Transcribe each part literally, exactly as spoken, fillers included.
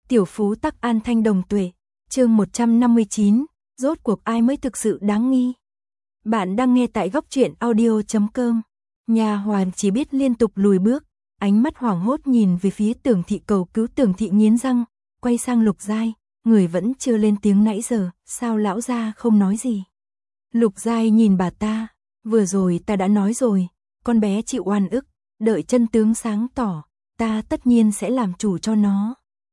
Tiểu phú tắc an thanh đồng tuệ, chương một trăm năm mươi chín, rốt cuộc ai mới thực sự đáng nghi. Bạn đang nghe tại góc truyện audio chấm com. Nha hoàn chỉ biết liên tục lùi bước, ánh mắt hoảng hốt nhìn về phía Tưởng thị cầu cứu. Tưởng thị nghiến răng, quay sang Lục Giai, người vẫn chưa lên tiếng nãy giờ, sao lão gia không nói gì? Lục Giai nhìn bà ta, vừa rồi ta đã nói rồi, con bé chịu oan ức, đợi chân tướng sáng tỏ, ta tất nhiên sẽ làm chủ cho nó.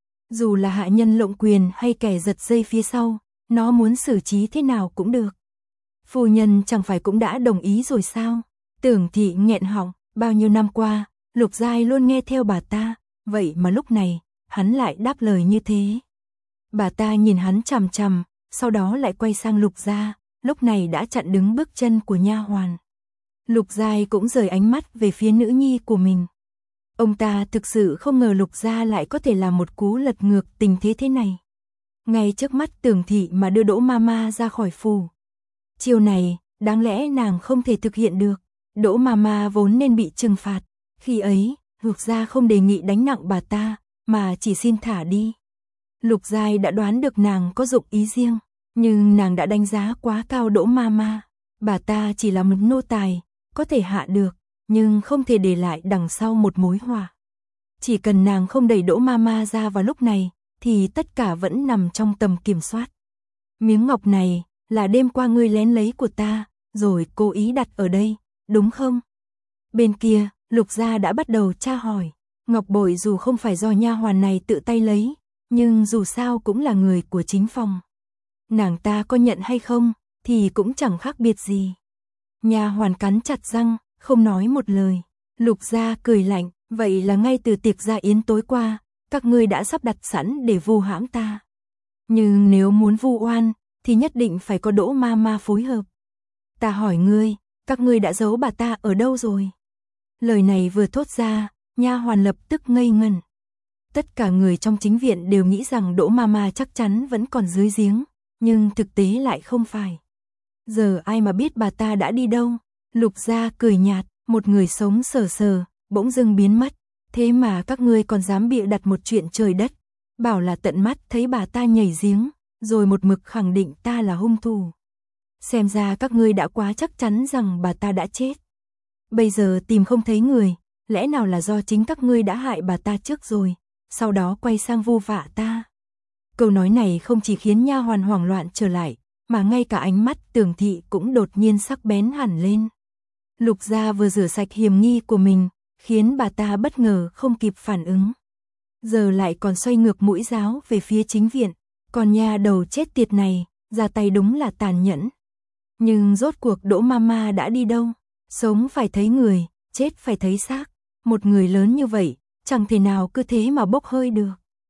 Dù là hạ nhân lộng quyền hay kẻ giật dây phía sau, nó muốn xử trí thế nào cũng được. Phu nhân chẳng phải cũng đã đồng ý rồi sao? Tưởng thị nghẹn họng, bao nhiêu năm qua, Lục Giai luôn nghe theo bà ta, vậy mà lúc này, hắn lại đáp lời như thế. Bà ta nhìn hắn chằm chằm, sau đó lại quay sang Lục Gia, lúc này đã chặn đứng bước chân của nha hoàn. Lục Giai cũng rời ánh mắt về phía nữ nhi của mình. Ông ta thực sự không ngờ Lục Gia lại có thể làm một cú lật ngược tình thế thế này. Ngay trước mắt Tưởng thị mà đưa Đỗ Mama ra khỏi phủ. Chiều này, đáng lẽ nàng không thể thực hiện được. Đỗ Mama vốn nên bị trừng phạt. Khi ấy, Lục Gia không đề nghị đánh nặng bà ta, mà chỉ xin thả đi. Lục Giai đã đoán được nàng có dụng ý riêng, nhưng nàng đã đánh giá quá cao Đỗ Mama. Bà ta chỉ là một nô tài, có thể hạ được, nhưng không thể để lại đằng sau một mối họa. Chỉ cần nàng không đẩy Đỗ Mama ra vào lúc này, thì tất cả vẫn nằm trong tầm kiểm soát. Miếng ngọc này, là đêm qua ngươi lén lấy của ta, rồi cố ý đặt ở đây, đúng không? Bên kia, Lục Gia đã bắt đầu tra hỏi. Ngọc bội dù không phải do nha hoàn này tự tay lấy, nhưng dù sao cũng là người của chính phòng. Nàng ta có nhận hay không, thì cũng chẳng khác biệt gì. Nha hoàn cắn chặt răng, không nói một lời. Lục Gia cười lạnh, vậy là ngay từ tiệc gia yến tối qua, các ngươi đã sắp đặt sẵn để vu hãm ta. Nhưng nếu muốn vu oan, thì nhất định phải có Đỗ Mama phối hợp. Ta hỏi ngươi, các ngươi đã giấu bà ta ở đâu rồi? Lời này vừa thốt ra, nha hoàn lập tức ngây ngẩn. Tất cả người trong chính viện đều nghĩ rằng Đỗ Mama chắc chắn vẫn còn dưới giếng, nhưng thực tế lại không phải. Giờ ai mà biết bà ta đã đi đâu? Lục Gia cười nhạt, một người sống sờ sờ, bỗng dưng biến mất. Thế mà các ngươi còn dám bịa đặt một chuyện trời đất, bảo là tận mắt thấy bà ta nhảy giếng, rồi một mực khẳng định ta là hung thủ. Xem ra các ngươi đã quá chắc chắn rằng bà ta đã chết. Bây giờ tìm không thấy người, lẽ nào là do chính các ngươi đã hại bà ta trước rồi, sau đó quay sang vu vạ ta. Câu nói này không chỉ khiến nha hoàn hoảng loạn trở lại, mà ngay cả ánh mắt Tưởng thị cũng đột nhiên sắc bén hẳn lên. Lục Gia vừa rửa sạch hiểm nghi của mình, khiến bà ta bất ngờ không kịp phản ứng. Giờ lại còn xoay ngược mũi giáo về phía chính viện, còn nha đầu chết tiệt này, ra tay đúng là tàn nhẫn. Nhưng rốt cuộc Đỗ Mama đã đi đâu? Sống phải thấy người, chết phải thấy xác. Một người lớn như vậy, chẳng thể nào cứ thế mà bốc hơi được.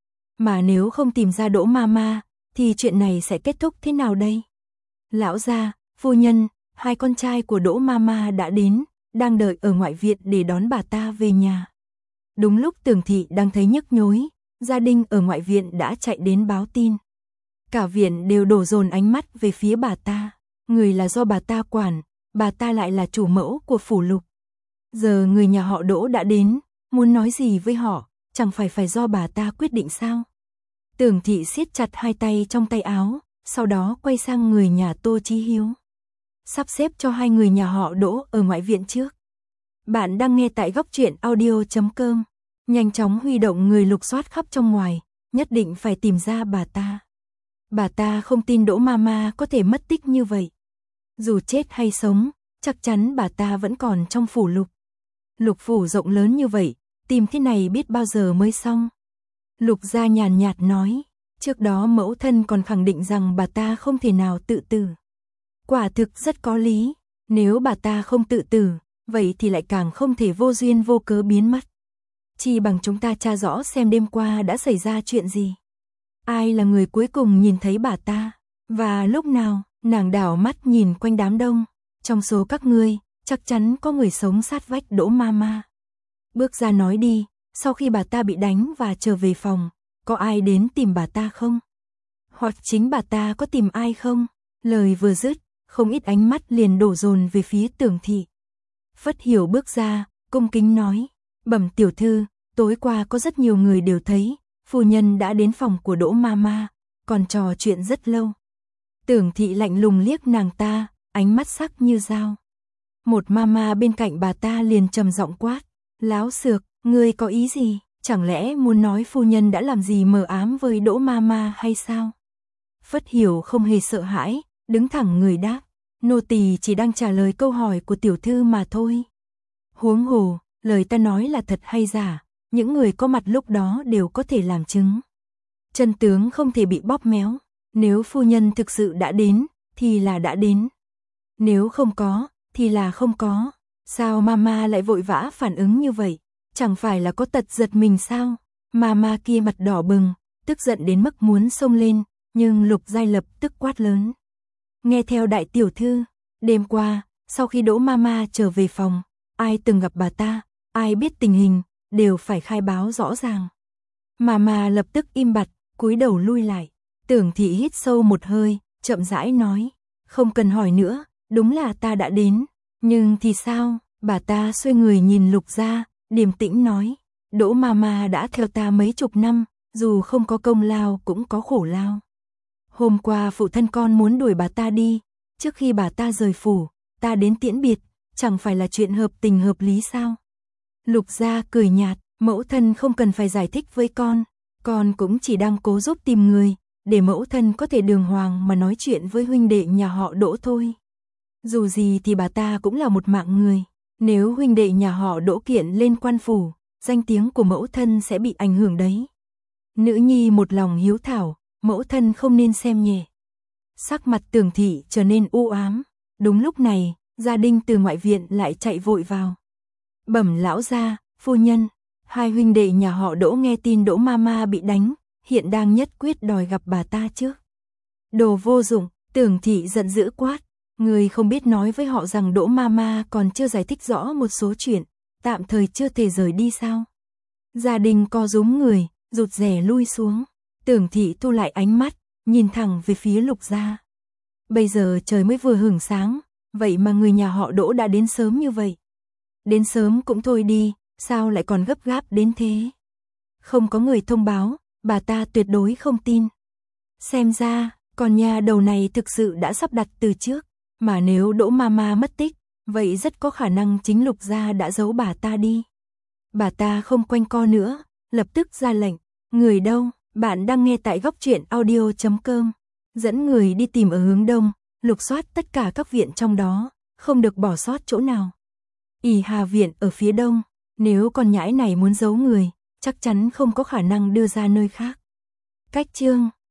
Mà nếu không tìm ra Đỗ Mama, thì chuyện này sẽ kết thúc thế nào đây? Lão gia, phu nhân, hai con trai của Đỗ Mama đã đến, đang đợi ở ngoại viện để đón bà ta về nhà. Đúng lúc Tưởng thị đang thấy nhức nhối, gia đình ở ngoại viện đã chạy đến báo tin. Cả viện đều đổ dồn ánh mắt về phía bà ta. Người là do bà ta quản, bà ta lại là chủ mẫu của phủ Lục. Giờ người nhà họ Đỗ đã đến, muốn nói gì với họ, chẳng phải phải do bà ta quyết định sao? Tưởng thị siết chặt hai tay trong tay áo, sau đó quay sang người nhà Tô Chí Hiếu. Sắp xếp cho hai người nhà họ Đỗ ở ngoại viện trước. Bạn đang nghe tại góc truyện audio chấm com. Nhanh chóng huy động người lục soát khắp trong ngoài, nhất định phải tìm ra bà ta. Bà ta không tin Đỗ Mama có thể mất tích như vậy. Dù chết hay sống, chắc chắn bà ta vẫn còn trong phủ Lục. Lục phủ rộng lớn như vậy, tìm thế này biết bao giờ mới xong. Lục Gia nhàn nhạt nói, trước đó mẫu thân còn khẳng định rằng bà ta không thể nào tự tử. Quả thực rất có lý, nếu bà ta không tự tử, vậy thì lại càng không thể vô duyên vô cớ biến mất. Chỉ bằng chúng ta tra rõ xem đêm qua đã xảy ra chuyện gì. Ai là người cuối cùng nhìn thấy bà ta, và lúc nào? Nàng đảo mắt nhìn quanh đám đông, trong số các ngươi, chắc chắn có người sống sát vách Đỗ Mama. Bước ra nói đi, sau khi bà ta bị đánh và trở về phòng, có ai đến tìm bà ta không? Hoặc chính bà ta có tìm ai không? Lời vừa dứt, không ít ánh mắt liền đổ dồn về phía Tưởng thị. Phất Hiểu bước ra, cung kính nói, bẩm tiểu thư, tối qua có rất nhiều người đều thấy, phu nhân đã đến phòng của Đỗ Mama, còn trò chuyện rất lâu. Tưởng Thị lạnh lùng liếc nàng ta, ánh mắt sắc như dao. Một Mama bên cạnh bà ta liền trầm giọng quát, láo xược, ngươi có ý gì, chẳng lẽ muốn nói phu nhân đã làm gì mờ ám với Đỗ Mama hay sao? Phất Hiểu không hề sợ hãi, đứng thẳng người đáp, nô tỳ chỉ đang trả lời câu hỏi của tiểu thư mà thôi. Huống hồ, lời ta nói là thật hay giả, những người có mặt lúc đó đều có thể làm chứng. Chân tướng không thể bị bóp méo, nếu phu nhân thực sự đã đến, thì là đã đến. Nếu không có, thì là không có. Sao Mama lại vội vã phản ứng như vậy? Chẳng phải là có tật giật mình sao? Mama kia mặt đỏ bừng, tức giận đến mức muốn xông lên, nhưng Lục Giai lập tức quát lớn. Nghe theo đại tiểu thư, đêm qua, sau khi Đỗ Mama trở về phòng, ai từng gặp bà ta, ai biết tình hình, đều phải khai báo rõ ràng. Mama lập tức im bặt, cúi đầu lui lại. Tưởng Thị hít sâu một hơi, chậm rãi nói, không cần hỏi nữa, đúng là ta đã đến. Nhưng thì sao? Bà ta xoay người nhìn Lục Gia, điềm tĩnh nói, Đỗ Mama đã theo ta mấy chục năm, dù không có công lao cũng có khổ lao. Hôm qua phụ thân con muốn đuổi bà ta đi, trước khi bà ta rời phủ, ta đến tiễn biệt, chẳng phải là chuyện hợp tình hợp lý sao? Lục Gia cười nhạt, mẫu thân không cần phải giải thích với con, con cũng chỉ đang cố giúp tìm người, để mẫu thân có thể đường hoàng mà nói chuyện với huynh đệ nhà họ Đỗ thôi. Dù gì thì bà ta cũng là một mạng người, nếu huynh đệ nhà họ Đỗ kiện lên quan phủ, danh tiếng của mẫu thân sẽ bị ảnh hưởng đấy. Nữ nhi một lòng hiếu thảo, mẫu thân không nên xem nhẹ. Sắc mặt Tưởng Thị trở nên u ám, đúng lúc này, Gia Đinh từ ngoại viện lại chạy vội vào. Bẩm lão gia, phu nhân, hai huynh đệ nhà họ Đỗ nghe tin Đỗ Mama bị đánh, hiện đang nhất quyết đòi gặp bà ta trước. Đồ vô dụng, Tưởng Thị giận dữ quát, người không biết nói với họ rằng Đỗ Mama còn chưa giải thích rõ một số chuyện, tạm thời chưa thể rời đi sao? Gia Đình co rúm người, rụt rè lui xuống. Tưởng Thị thu lại ánh mắt, nhìn thẳng về phía Lục Gia. Bây giờ trời mới vừa hửng sáng, vậy mà người nhà họ Đỗ đã đến sớm như vậy. Đến sớm cũng thôi đi, sao lại còn gấp gáp đến thế? Không có người thông báo, bà ta tuyệt đối không tin. Xem ra, con nhà đầu này thực sự đã sắp đặt từ trước, mà nếu Đỗ Mama mất tích, vậy rất có khả năng chính Lục Gia đã giấu bà ta đi. Bà ta không quanh co nữa, lập tức ra lệnh, người đâu? Bạn đang nghe tại góc truyện audio chấm com, dẫn người đi tìm ở hướng đông, lục soát tất cả các viện trong đó, không được bỏ sót chỗ nào. Ỷ Hà viện ở phía đông, nếu con nhãi này muốn giấu người, chắc chắn không có khả năng đưa ra nơi khác. Cách chương